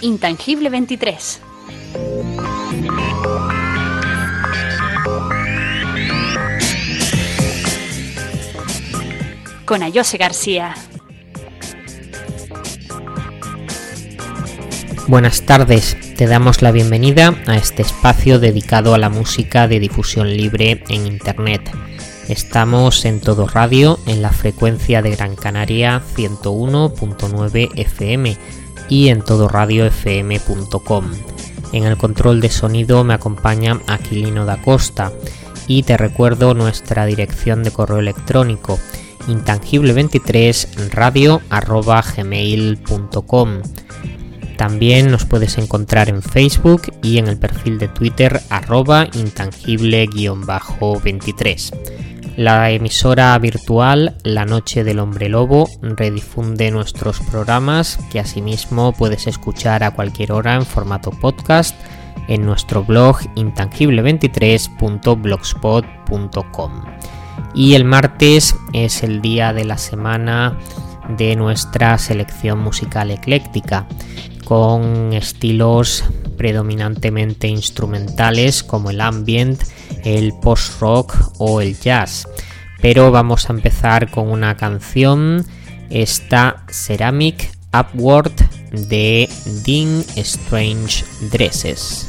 Intangible 23. Con Ayose García. Buenas tardes, te damos la bienvenida a este espacio dedicado a la música de difusión libre en Internet. Estamos en Todo Radio, en la frecuencia de Gran Canaria 101.9 FM y en todoradiofm.com. En el control de sonido me acompaña Aquilino da Costa y te recuerdo nuestra dirección de correo electrónico intangible23radio@gmail.com. También nos puedes encontrar en Facebook y en el perfil de Twitter @intangible_23. La emisora virtual La Noche del Hombre Lobo redifunde nuestros programas, que asimismo puedes escuchar a cualquier hora en formato podcast en nuestro blog intangible23.blogspot.com. Y el martes es el día de la semana de nuestra selección musical ecléctica, con estilos predominantemente instrumentales como el ambient, el post-rock o el jazz. Pero vamos a empezar con una canción, esta Ceramic Upward de Dean Strange Dresses.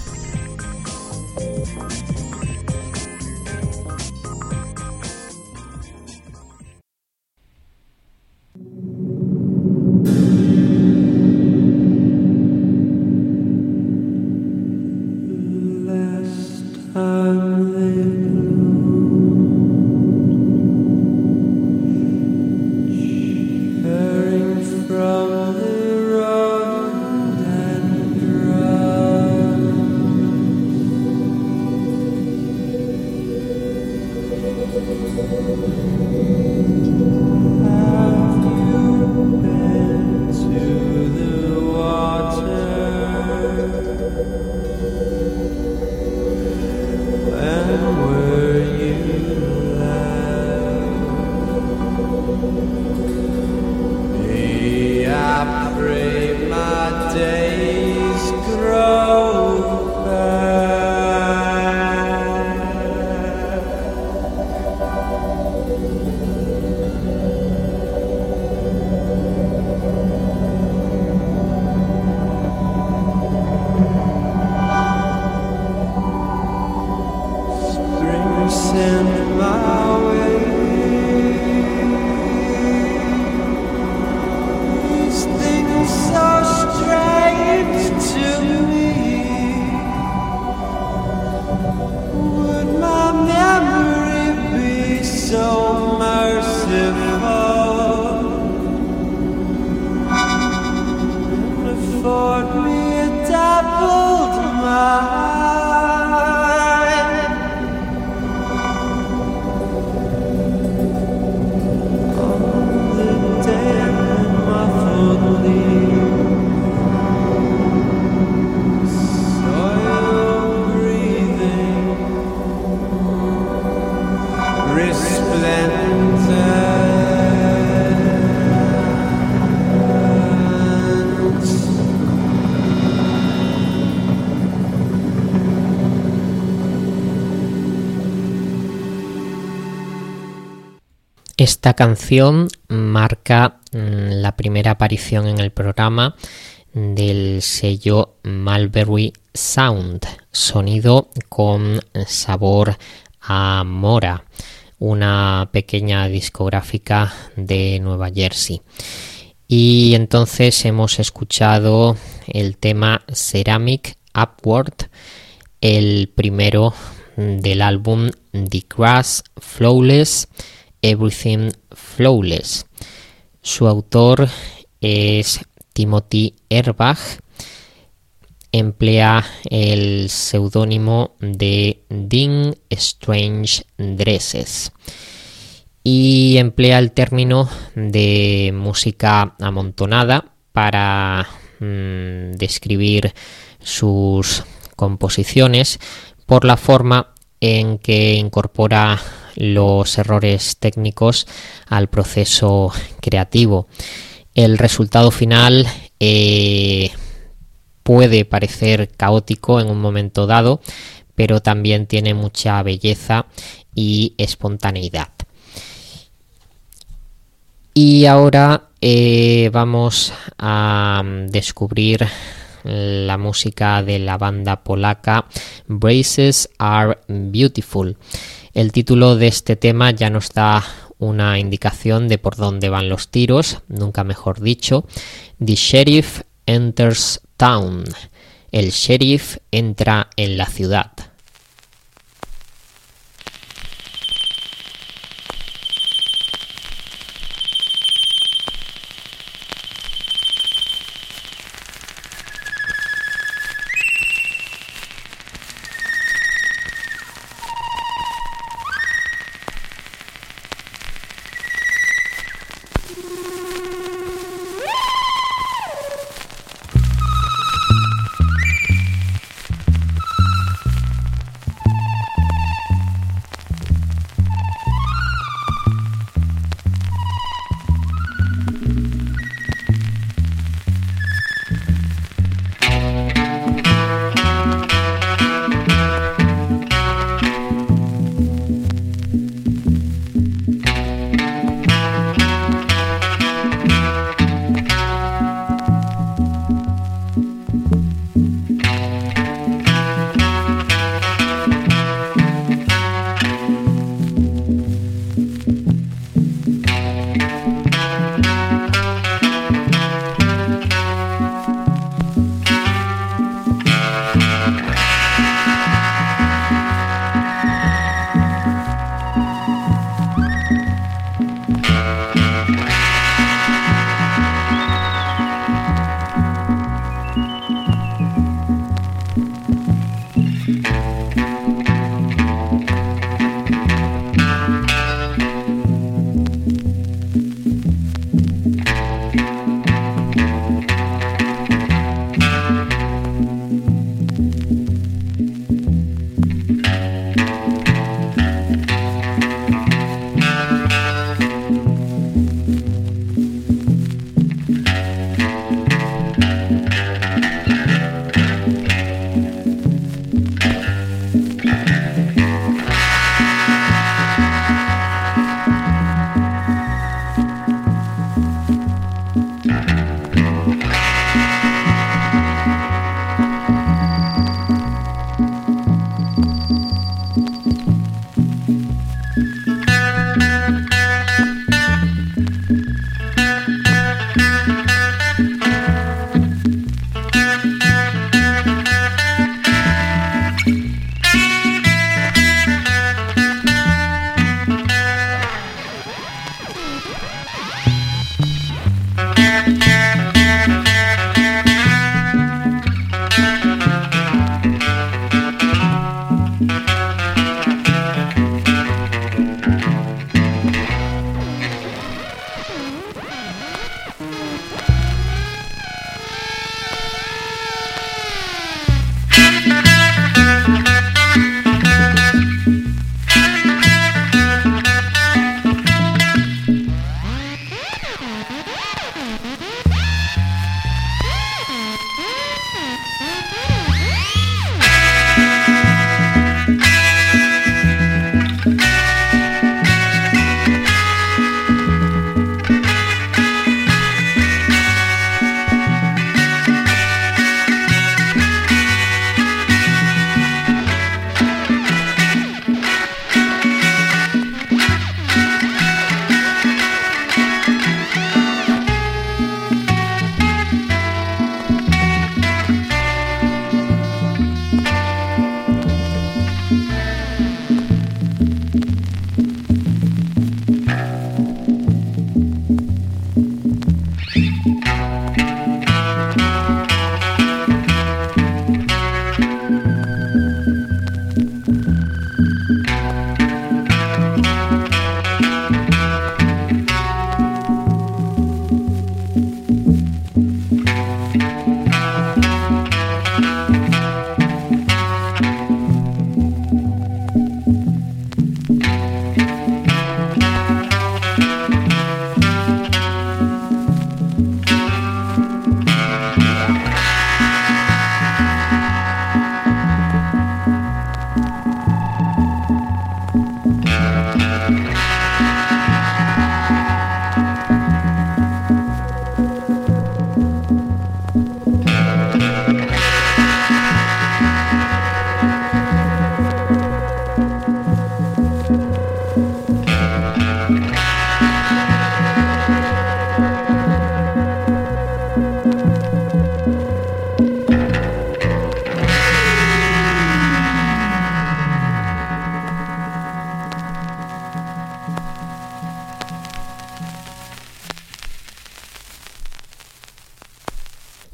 Esta canción marca la primera aparición en el programa del sello Mulberry Sound, sonido con sabor a mora, una pequeña discográfica de Nueva Jersey. Y entonces hemos escuchado el tema Ceramic Upward, el primero del álbum The Grass Flawless, Everything Flawless. Su autor es Timothy Erbach, emplea el seudónimo de Dean Strange Dresses y emplea el término de música amontonada para describir sus composiciones por la forma en que incorpora los errores técnicos al proceso creativo. El resultado final puede parecer caótico en un momento dado, pero también tiene mucha belleza y espontaneidad. Y ahora vamos a descubrir la música de la banda polaca Braces Are Beautiful. El título de este tema ya nos da una indicación de por dónde van los tiros, nunca mejor dicho. The Sheriff Enters Town. El sheriff entra en la ciudad.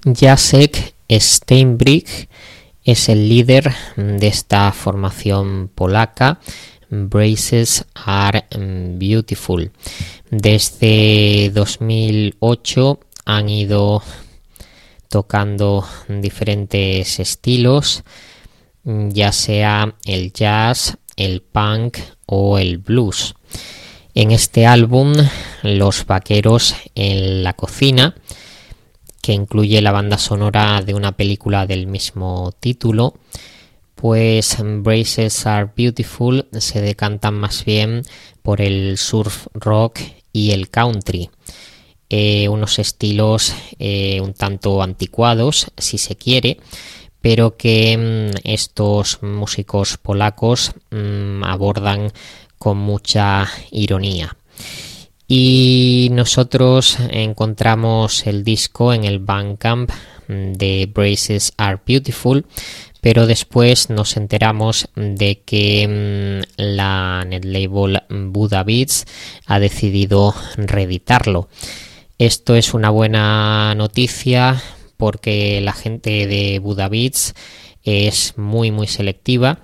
Jacek Steinbrück es el líder de esta formación polaca. Braces Are Beautiful. Desde 2008 han ido tocando diferentes estilos, ya sea el jazz, el punk o el blues. En este álbum, Los Vaqueros en la Cocina, que incluye la banda sonora de una película del mismo título, pues Braces Are Beautiful se decantan más bien por el surf rock y el country, unos estilos un tanto anticuados, si se quiere, pero que estos músicos polacos abordan con mucha ironía. Y nosotros encontramos el disco en el Bandcamp de Braces Are Beautiful, pero después nos enteramos de que la netlabel Buddha Beats ha decidido reeditarlo. Esto es una buena noticia porque la gente de Buddha Beats es muy selectiva,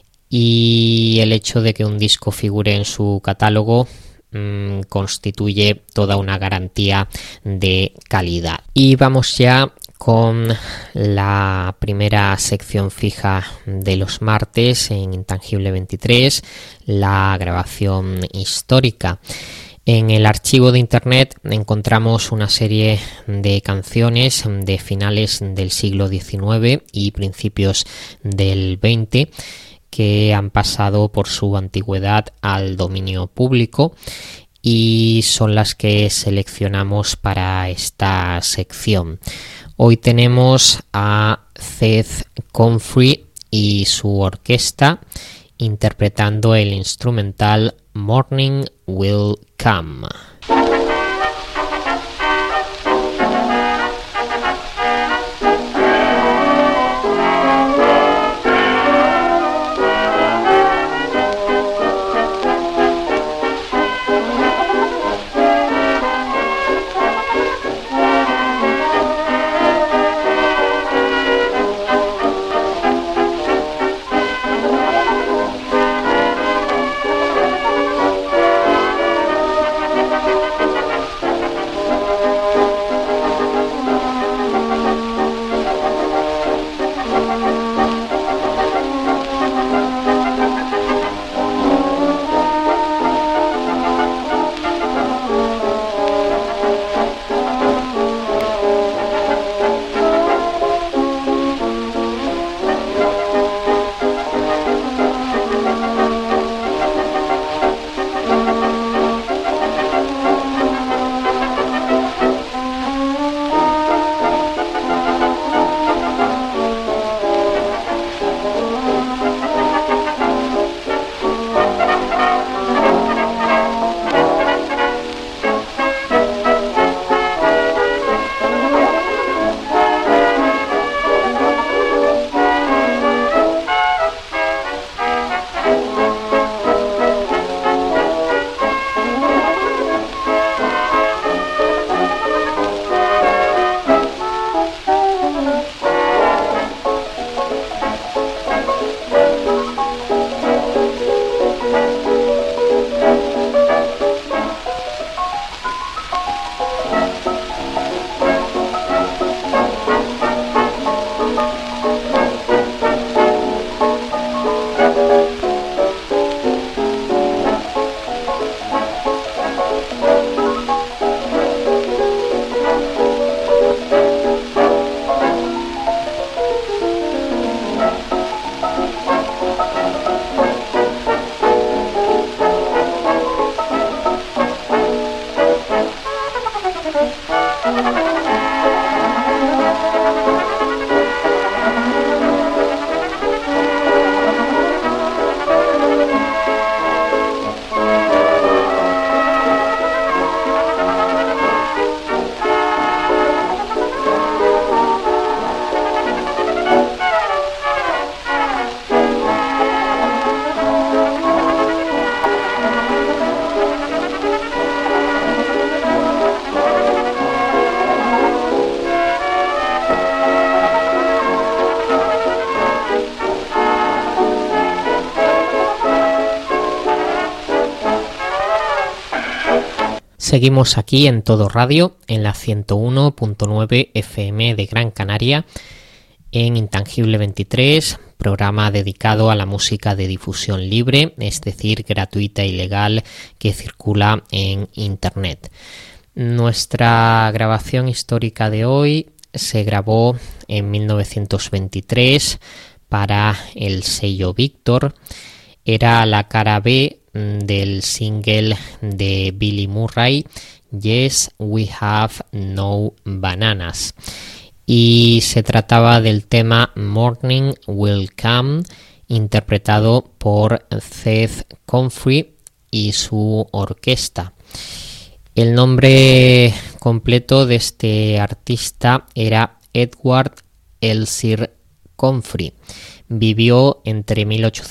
y el hecho de que un disco figure en su catálogo constituye toda una garantía de calidad. Y vamos ya con la primera sección fija de los martes en Intangible 23, la grabación histórica. En el archivo de internet encontramos una serie de canciones de finales del siglo XIX y principios del XX que han pasado por su antigüedad al dominio público, y son las que seleccionamos para esta sección. Hoy tenemos a Seth Comfrey y su orquesta interpretando el instrumental Morning Will Come. Seguimos aquí en Todo Radio, en la 101.9 FM de Gran Canaria, en Intangible 23, programa dedicado a la música de difusión libre, es decir, gratuita y legal, que circula en Internet. Nuestra grabación histórica de hoy se grabó en 1923 para el sello Victor. Era la cara B del single de Billy Murray, Yes, We Have No Bananas. Y se trataba del tema Morning Will Come, interpretado por Seth Comfrey y su orquesta. El nombre completo de este artista era Edward Elsie Comfrey. Vivió entre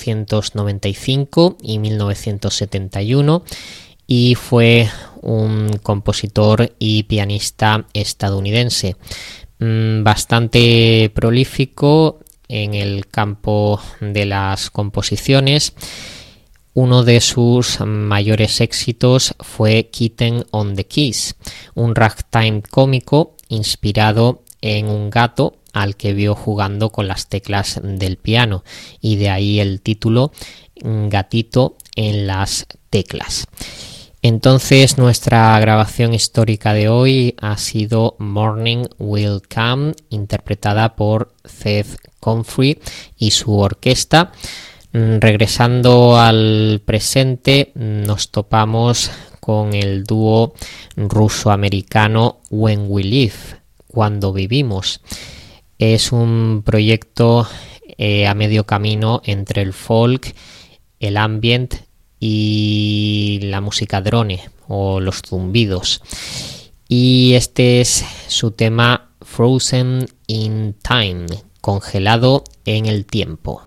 1895 y 1971 y fue un compositor y pianista estadounidense, bastante prolífico en el campo de las composiciones. Uno de sus mayores éxitos fue Kitten on the Keys, un ragtime cómico inspirado en un gato al que vio jugando con las teclas del piano, y de ahí el título Gatito en las teclas. Entonces nuestra grabación histórica de hoy ha sido Morning Will Come, interpretada por Seth Comfrey y su orquesta. Regresando al presente, nos topamos con el dúo ruso-americano When We Live, Cuando Vivimos. Es un proyecto a medio camino entre el folk, el ambient y la música drone o los zumbidos. Y este es su tema Frozen in Time, congelado en el tiempo.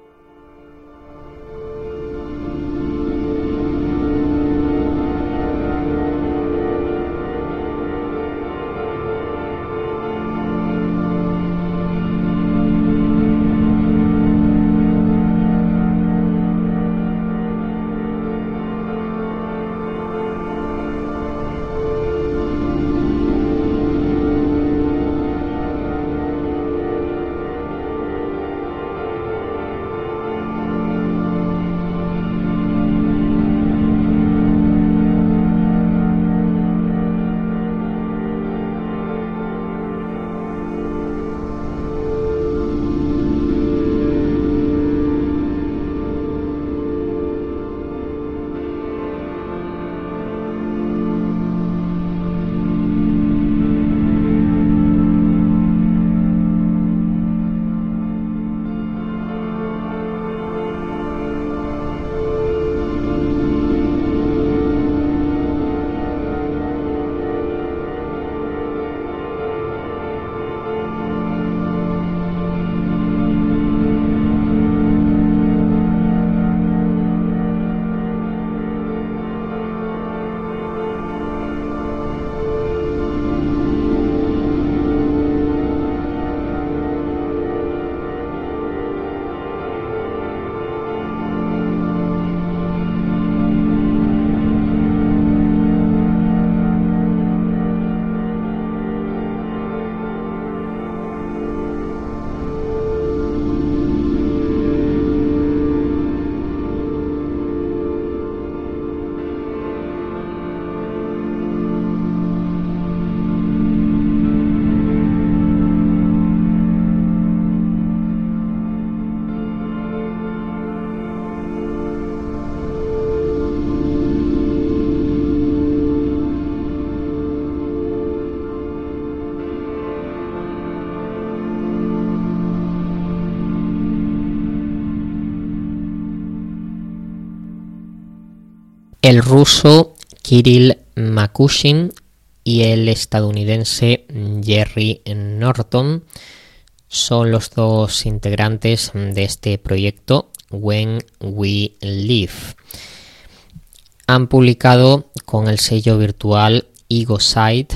El ruso Kirill Makushin y el estadounidense Jerry Norton son los dos integrantes de este proyecto When We Live. Han publicado con el sello virtual Egoside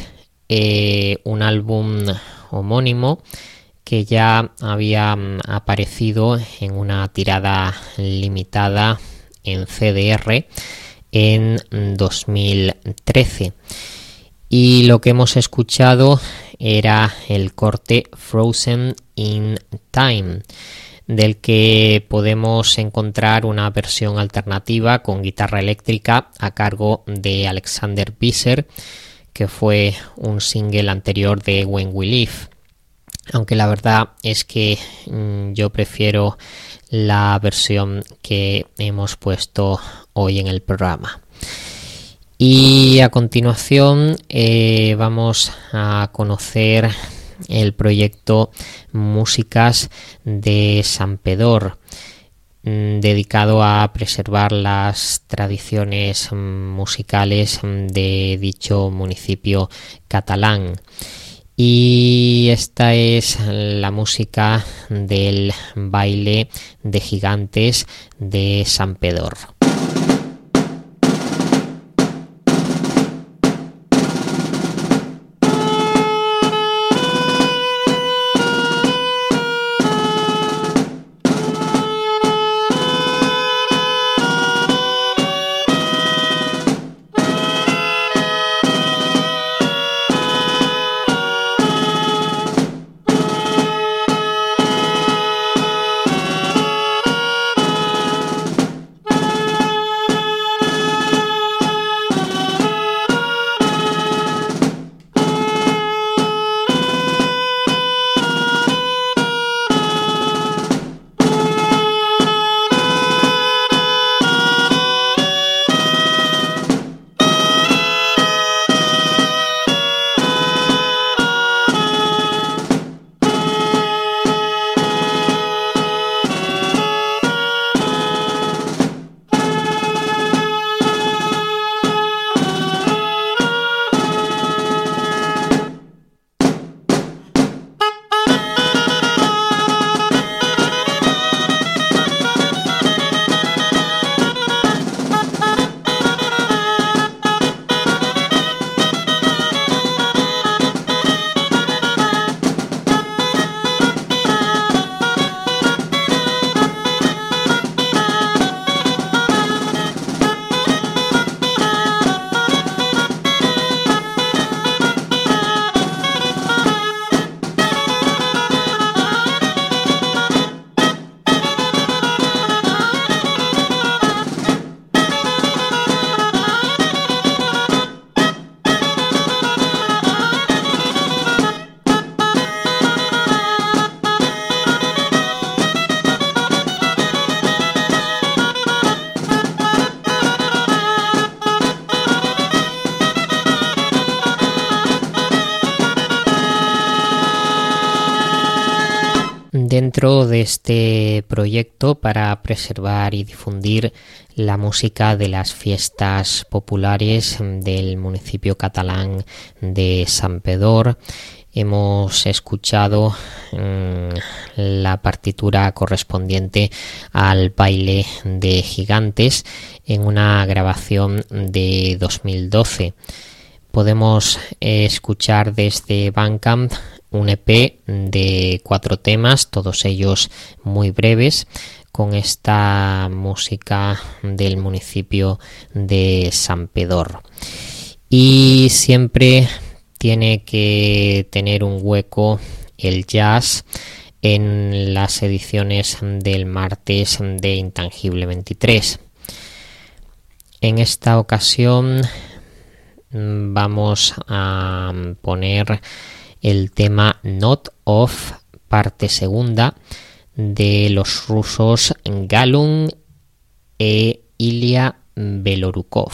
un álbum homónimo que ya había aparecido en una tirada limitada en CDR en 2013. Y lo que hemos escuchado era el corte Frozen in Time, del que podemos encontrar una versión alternativa con guitarra eléctrica a cargo de Alexander Visser, que fue un single anterior de When We Live. Aunque la verdad es que yo prefiero la versión que hemos puesto hoy en el programa. Y a continuación vamos a conocer el proyecto Músicas de Santpedor, dedicado a preservar las tradiciones musicales de dicho municipio catalán. Y esta es la música del baile de gigantes de Santpedor. Dentro de este proyecto para preservar y difundir la música de las fiestas populares del municipio catalán de Santpedor, hemos escuchado la partitura correspondiente al baile de gigantes en una grabación de 2012. Podemos escuchar desde Bandcamp un EP de 4 temas, todos ellos muy breves, con esta música del municipio de Santpedor. Y siempre tiene que tener un hueco el jazz en las ediciones del martes de Intangible 23. En esta ocasión vamos a poner el tema Not Of, parte segunda, de los rusos Galun e Ilya Belorukov.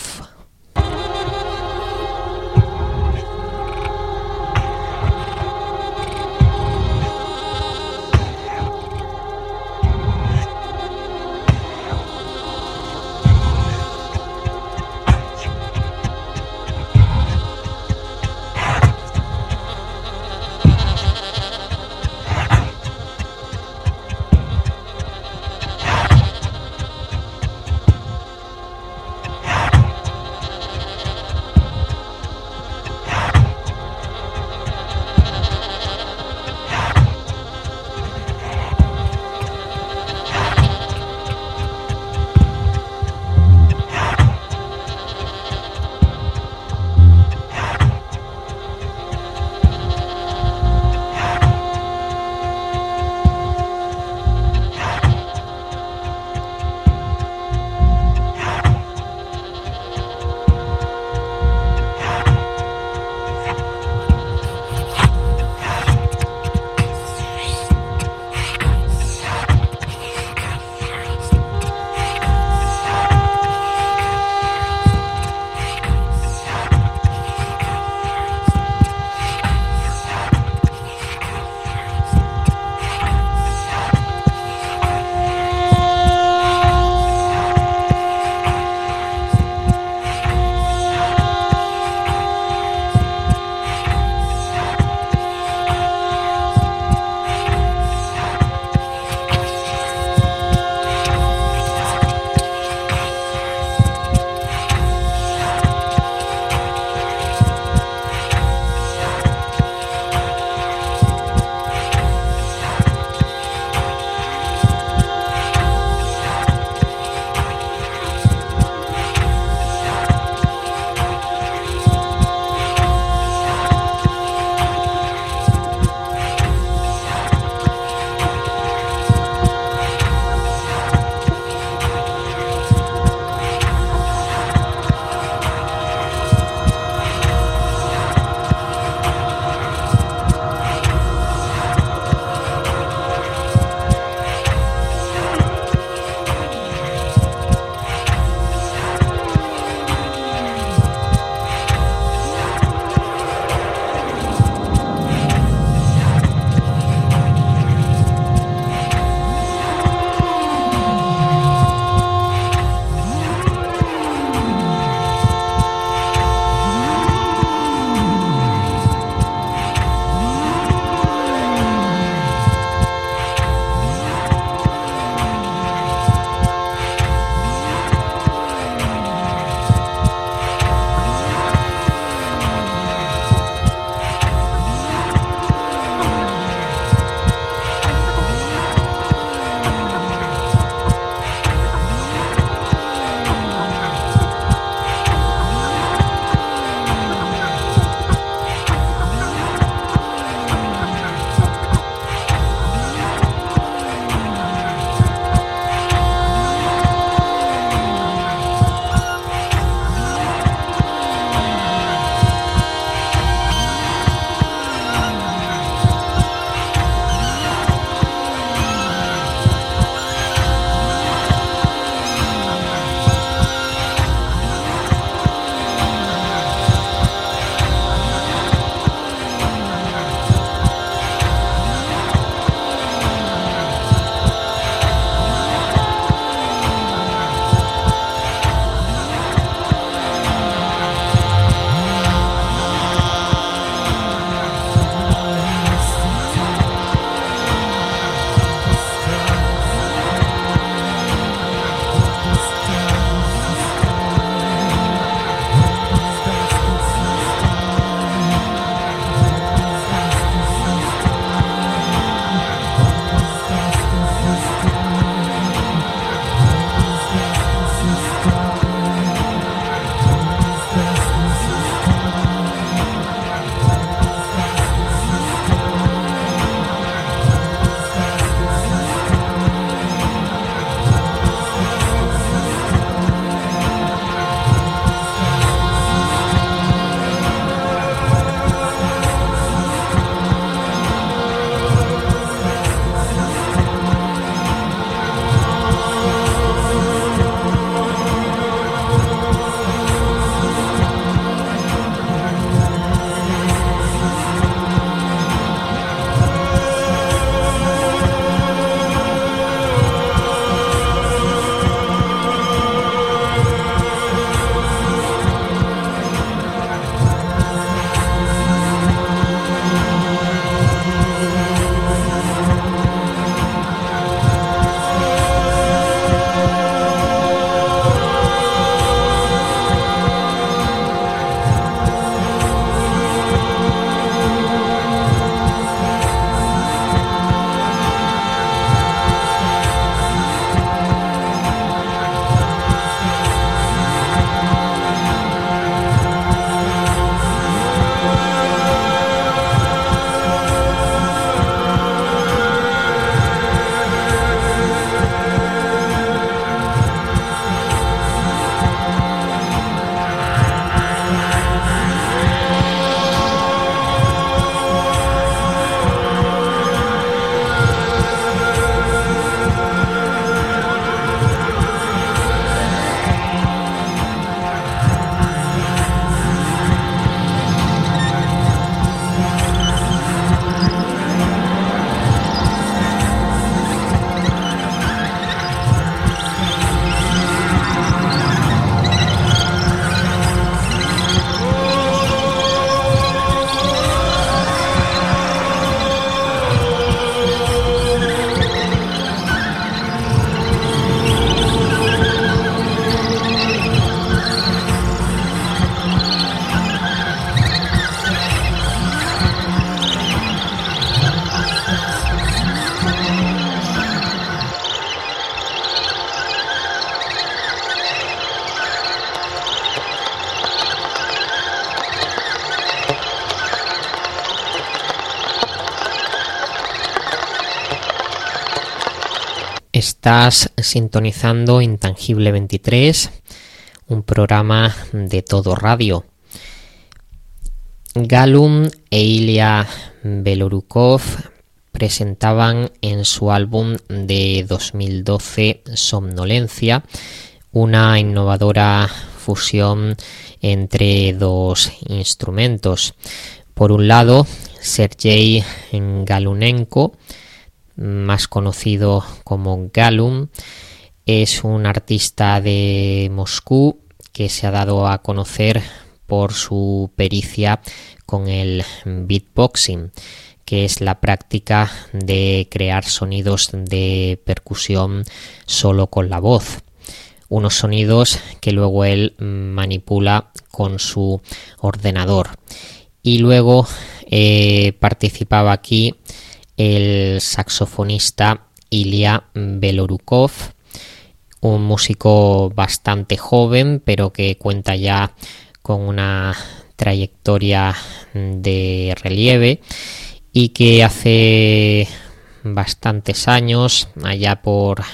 Estás sintonizando Intangible 23, un programa de Todo Radio. Galum e Ilya Belorukov presentaban en su álbum de 2012 Somnolencia una innovadora fusión entre dos instrumentos. Por un lado, Sergei Galunenko, más conocido como Galum, es un artista de Moscú que se ha dado a conocer por su pericia con el beatboxing, que es la práctica de crear sonidos de percusión solo con la voz. Unos sonidos que luego él manipula con su ordenador. Y luego participaba aquí el saxofonista Ilya Belorukov, un músico bastante joven, pero que cuenta ya con una trayectoria de relieve y que hace bastantes años, allá por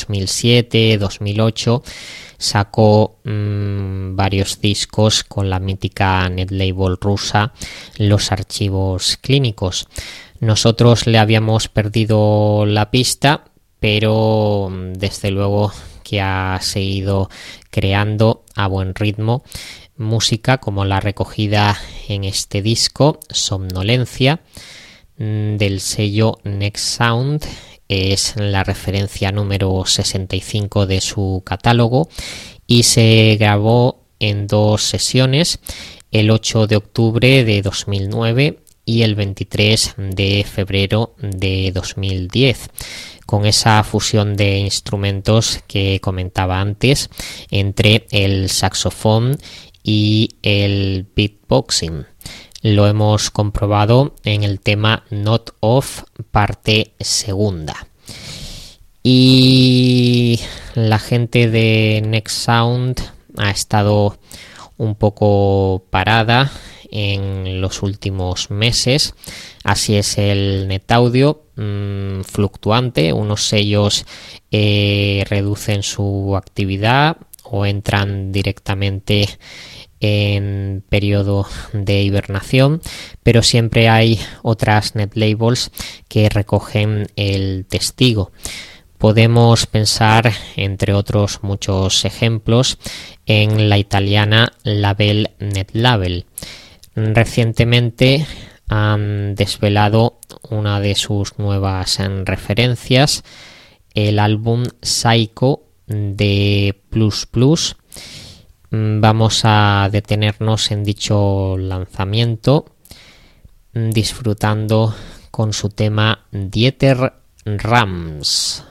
2007-2008, sacó varios discos con la mítica netlabel rusa Los Archivos Clínicos. Nosotros le habíamos perdido la pista, pero desde luego que ha seguido creando a buen ritmo música como la recogida en este disco, Somnolencia, del sello Next Sound. Es la referencia número 65 de su catálogo y se grabó en dos sesiones, el 8 de octubre de 2009 y el 23 de febrero de 2010, con esa fusión de instrumentos que comentaba antes entre el saxofón y el beatboxing. Lo hemos comprobado en el tema Not Off, parte segunda. Y la gente de Next Sound ha estado un poco parada en los últimos meses. Así es el net audio, fluctuante. Unos sellos reducen su actividad o entran directamente en periodo de hibernación, pero siempre hay otras netlabels que recogen el testigo. Podemos pensar, entre otros muchos ejemplos, en la italiana Label Netlabel. Recientemente han desvelado una de sus nuevas referencias, el álbum Psycho de Plus Plus. Vamos a detenernos en dicho lanzamiento disfrutando con su tema Dieter Rams.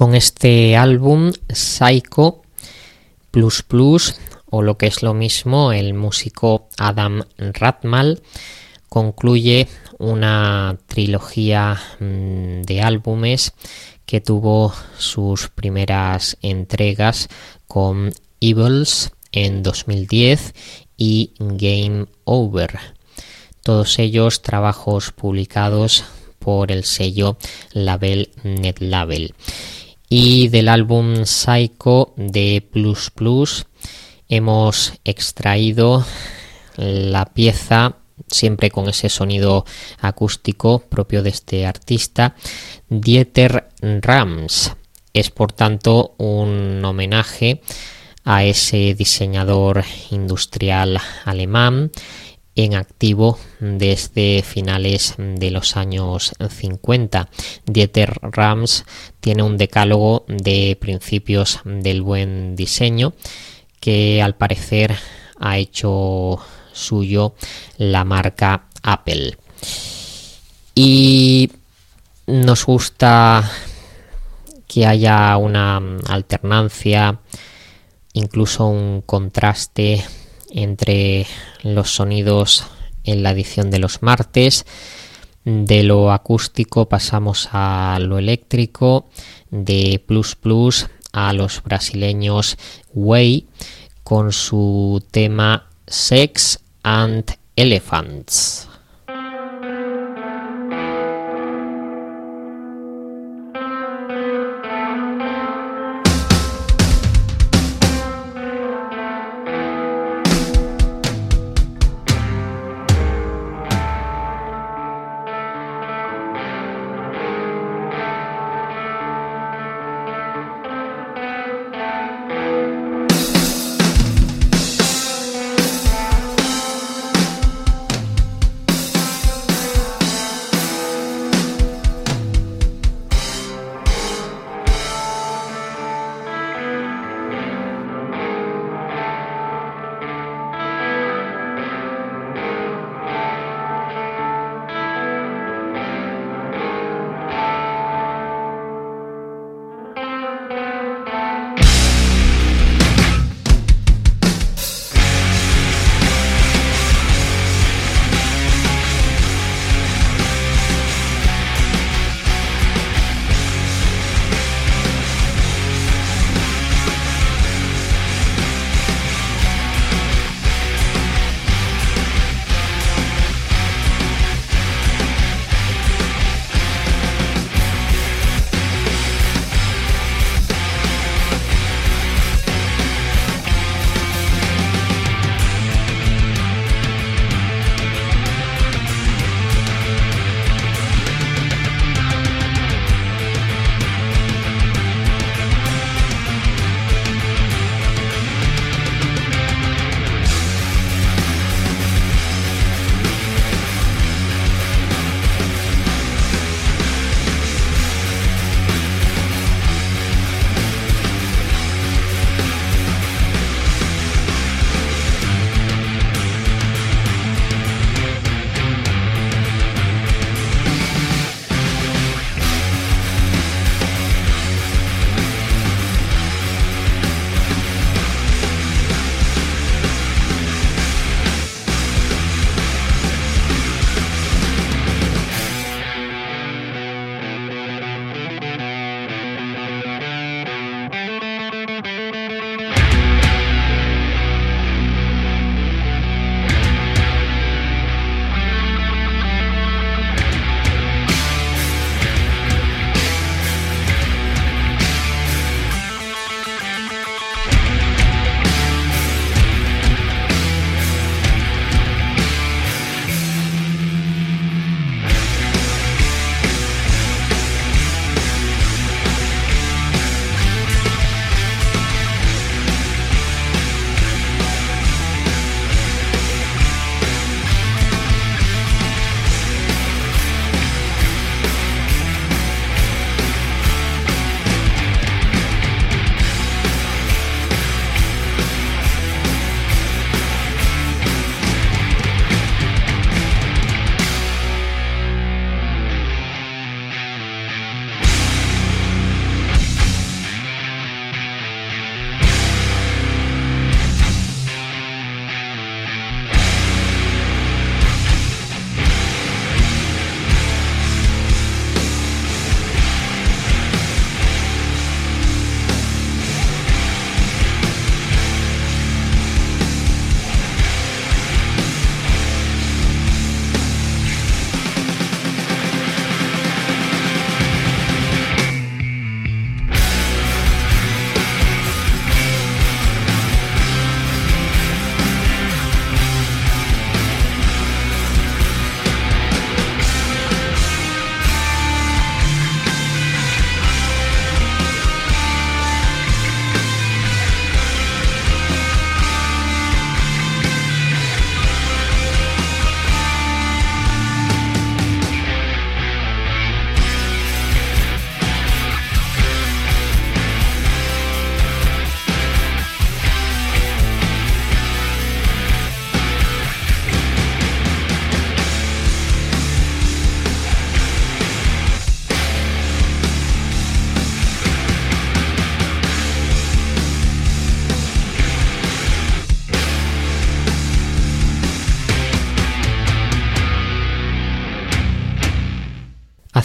con este álbum Psycho Plus Plus, o lo que es lo mismo, el músico Adam Rathmal concluye una trilogía de álbumes que tuvo sus primeras entregas con Evils en 2010 y Game Over. Todos ellos trabajos publicados por el sello Label Net Label. Y del álbum Psycho de Plus Plus hemos extraído la pieza, siempre con ese sonido acústico propio de este artista, Dieter Rams. Es por tanto un homenaje a ese diseñador industrial alemán en activo desde finales de los años 50. Dieter Rams tiene un decálogo de principios del buen diseño que al parecer ha hecho suyo la marca Apple. Y nos gusta que haya una alternancia, incluso un contraste entre los sonidos en la edición de los martes. De lo acústico pasamos a lo eléctrico, de Plus Plus a los brasileños Way con su tema Sex and Elephants.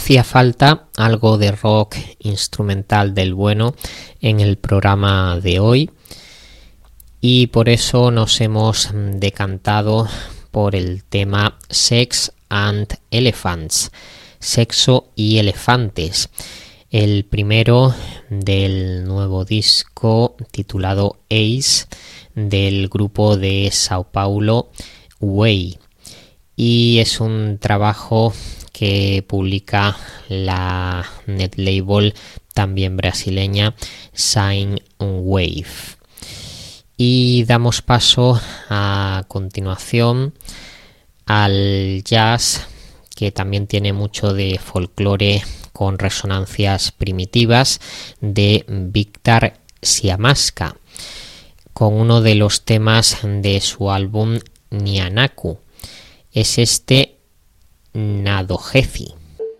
hacía falta algo de rock instrumental del bueno en el programa de hoy y por eso nos hemos decantado por el tema Sex and Elephants, Sexo y Elefantes, el primero del nuevo disco titulado Ace del grupo de Sao Paulo Way, y es un trabajo que publica la netlabel también brasileña Sine Wave. Y damos paso a continuación al jazz, que también tiene mucho de folclore con resonancias primitivas, de Víctor Siamaska, con uno de los temas de su álbum Nyanaku. Es este Nadogezi.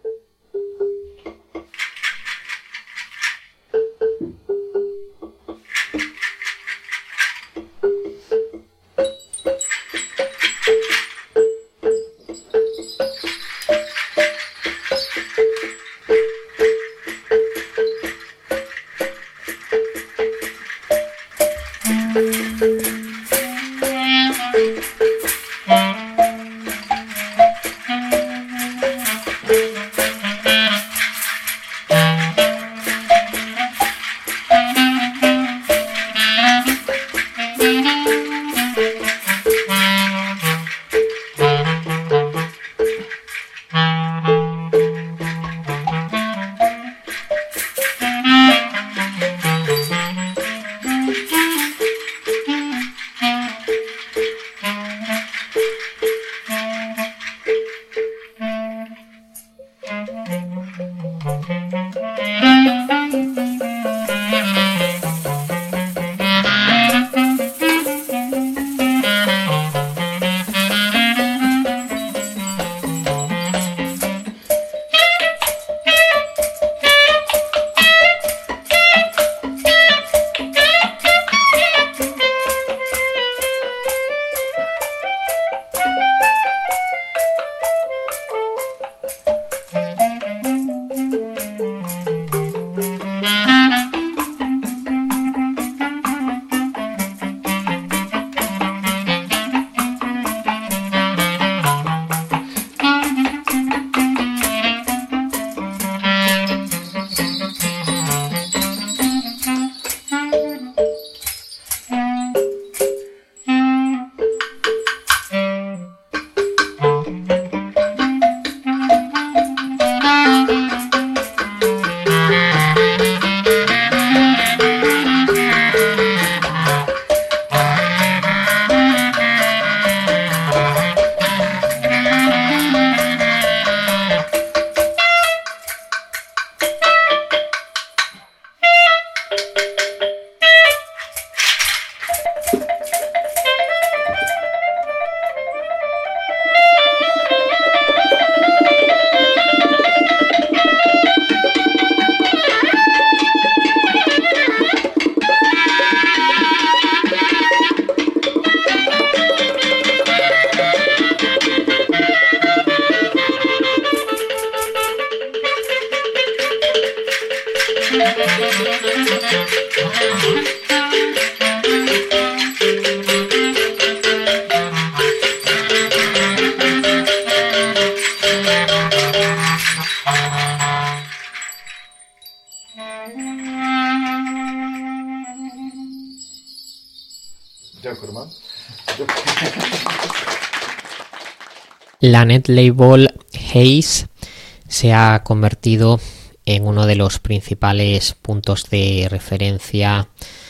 La netlabel Haze se ha convertido en uno de los principales puntos de referencia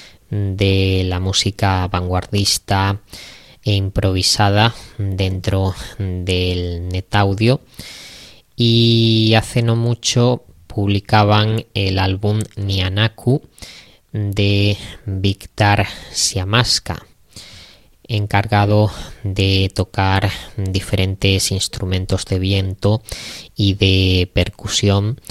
de la música vanguardista e improvisada dentro del netaudio, y hace no mucho publicaban el álbum Nyanaku de Víctor Siamaska, encargado de tocar diferentes instrumentos de viento y de percusión.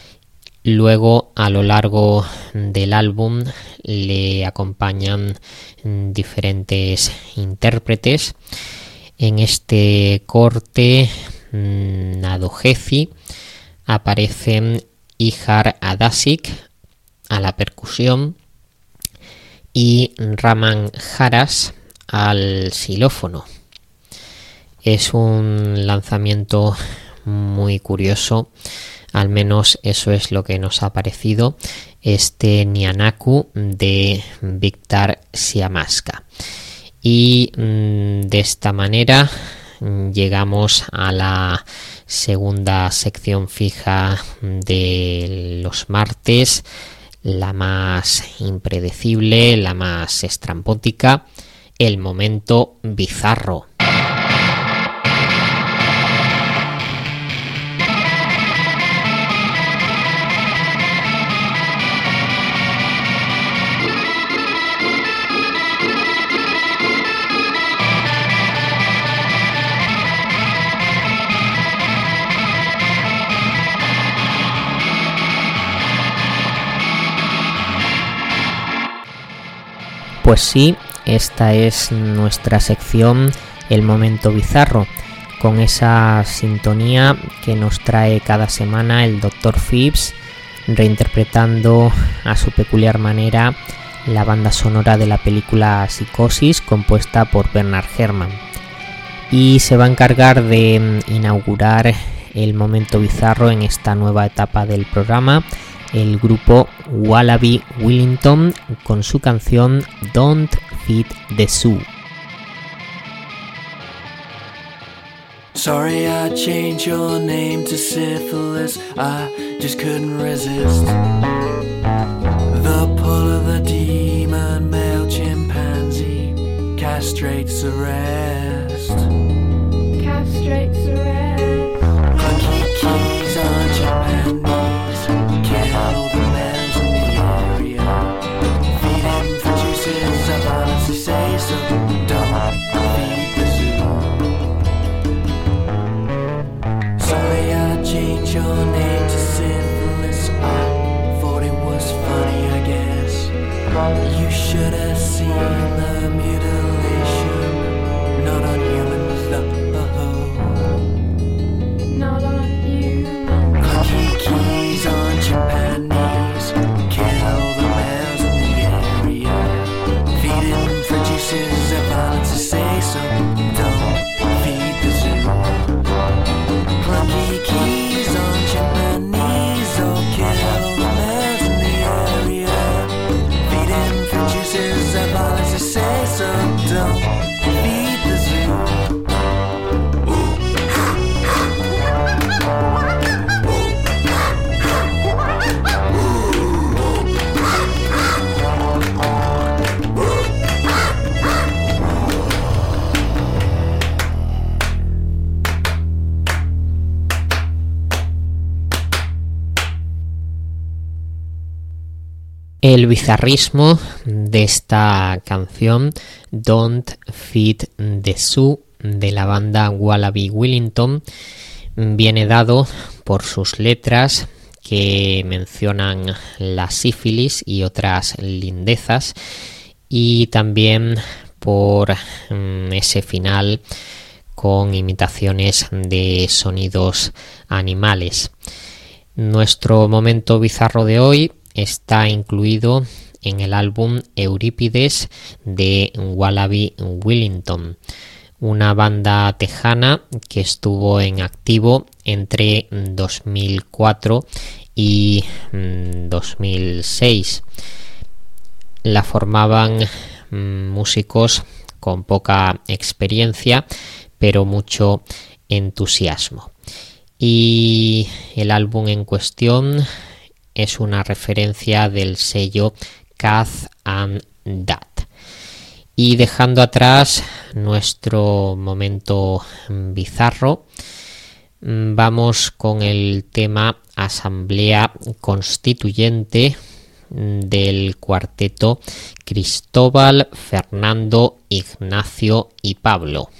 Luego, a lo largo del álbum, le acompañan diferentes intérpretes. En este corte, Nadogezi aparecen Ihar Adasik a la percusión y Raman Haras al xilófono. Es un lanzamiento muy curioso, al menos eso es lo que nos ha parecido, este Nyanaku de Viktor Siamaska. Y de esta manera llegamos a la segunda sección fija de los martes, la más impredecible, la más estrambótica, el momento bizarro. Pues sí, esta es nuestra sección, el momento bizarro, con esa sintonía que nos trae cada semana el Dr. Phipps, reinterpretando a su peculiar manera la banda sonora de la película Psicosis, compuesta por Bernard Herrmann. Y se va a encargar de inaugurar el momento bizarro en esta nueva etapa del programa, el grupo Wallaby Wellington con su canción Don't Feed the Zoo. Sorry I changed your name to syphilis, I just couldn't resist the pull of the demon male chimpanzee, castrates the rest. Castrates the rest. Clunky keys on Japanese, can't hold the males in the area. Feeding for juices, I've honestly say so, don't feed the zoo. Sorry I changed your name to syphilis, I thought it was funny I guess. You should have seen the mutilation, not on humans though. Not on humans. Clunky keys on Japanese, can't hold the males in the area. Feeding for juices of violence to say so, don't feed the zoo. Clunky keys on Japanese, oh can't hold the males in the area. Feeding for juices of violence to say so, don't feed the zoo. El bizarrismo de esta canción Don't Feed the Zoo de la banda Wallaby Wellington viene dado por sus letras que mencionan la sífilis y otras lindezas, y también por ese final con imitaciones de sonidos animales. Nuestro momento bizarro de hoy está incluido en el álbum Eurípides de Wallaby Wellington, una banda tejana que estuvo en activo entre 2004 y 2006. La formaban músicos con poca experiencia, pero mucho entusiasmo. Y el álbum en cuestión es una referencia del sello Cath and Dat. Y dejando atrás nuestro momento bizarro, vamos con el tema Asamblea Constituyente del cuarteto Cristóbal, Fernando, Ignacio y Pablo.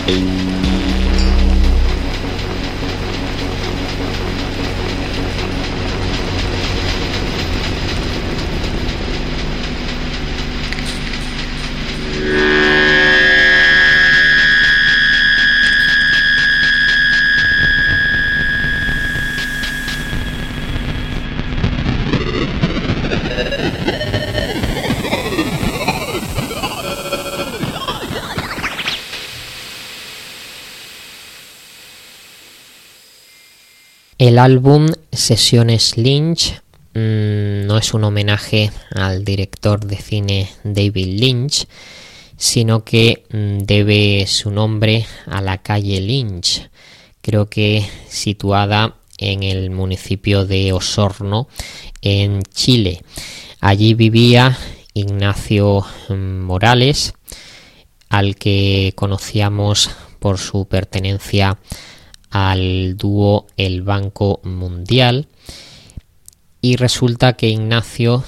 El álbum Sesiones Lynch no es un homenaje al director de cine David Lynch, sino que debe su nombre a la calle Lynch, creo que situada en el municipio de Osorno, en Chile. Allí vivía Ignacio Morales, al que conocíamos por su pertenencia al dúo El Banco Mundial, y resulta que Ignacio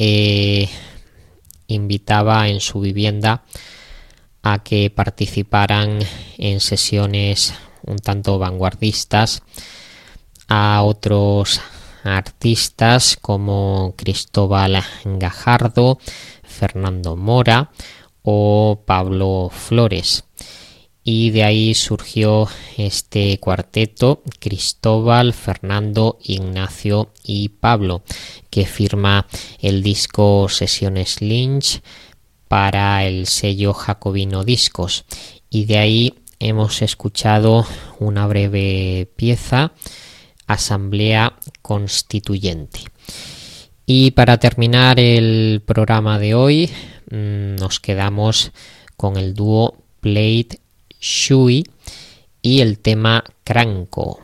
invitaba en su vivienda a que participaran en sesiones un tanto vanguardistas a otros artistas como Cristóbal Gajardo, Fernando Mora o Pablo Flores. Y de ahí surgió este cuarteto, Cristóbal, Fernando, Ignacio y Pablo, que firma el disco Sesiones Lynch para el sello Jacobino Discos. Y de ahí hemos escuchado una breve pieza, Asamblea Constituyente. Y para terminar el programa de hoy, nos quedamos con el dúo Plate Shui y el tema Cranco.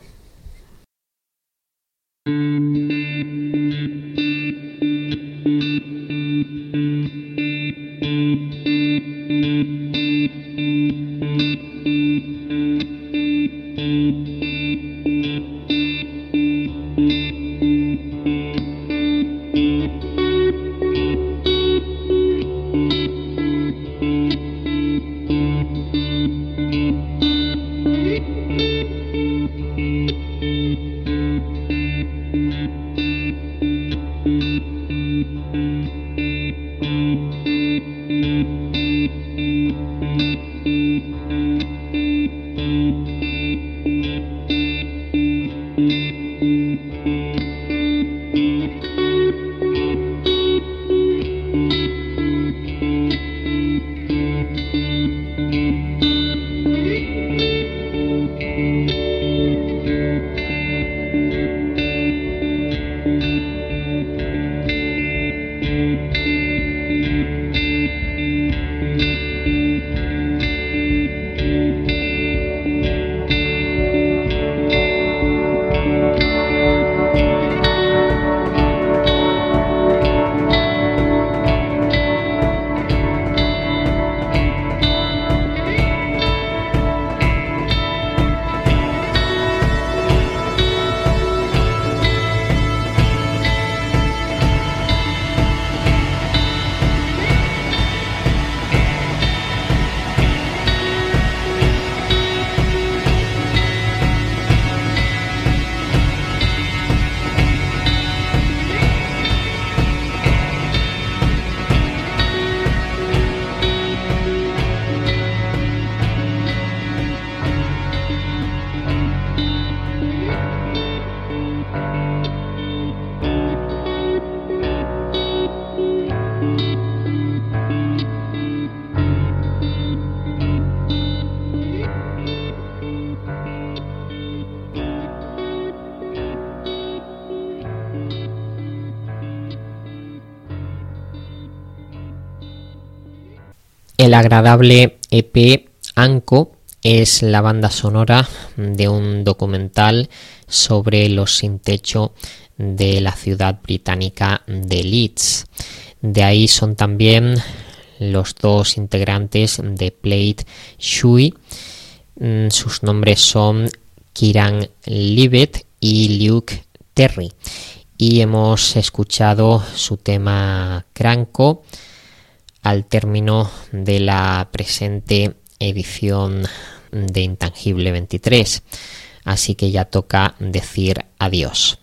El agradable EP Anko es la banda sonora de un documental sobre los sin techo de la ciudad británica de Leeds. De ahí son también los dos integrantes de Plate Shui. Sus nombres son Kieran Levitt y Luke Terry. Y hemos escuchado su tema Cranco al término de la presente edición de Intangible 23. Así que ya toca decir adiós.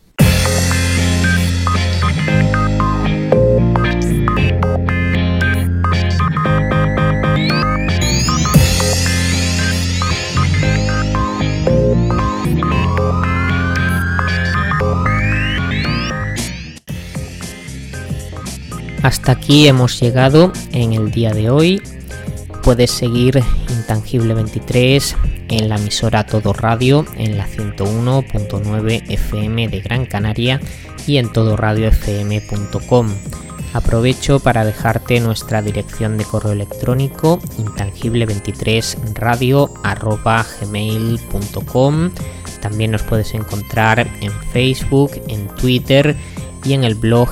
Hasta aquí hemos llegado en el día de hoy. Puedes seguir Intangible 23 en la emisora Todo Radio en la 101.9 FM de Gran Canaria y en todoradiofm.com. Aprovecho para dejarte nuestra dirección de correo electrónico intangible23radio@gmail.com. También nos puedes encontrar en Facebook, en Twitter y en el blog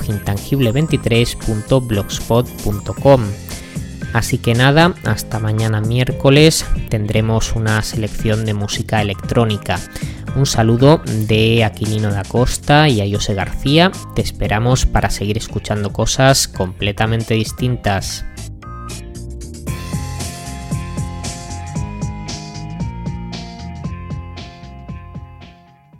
intangible23.blogspot.com. Así que nada, hasta mañana miércoles tendremos una selección de música electrónica. Un saludo de Aquilino da Costa y a José García. Te esperamos para seguir escuchando cosas completamente distintas.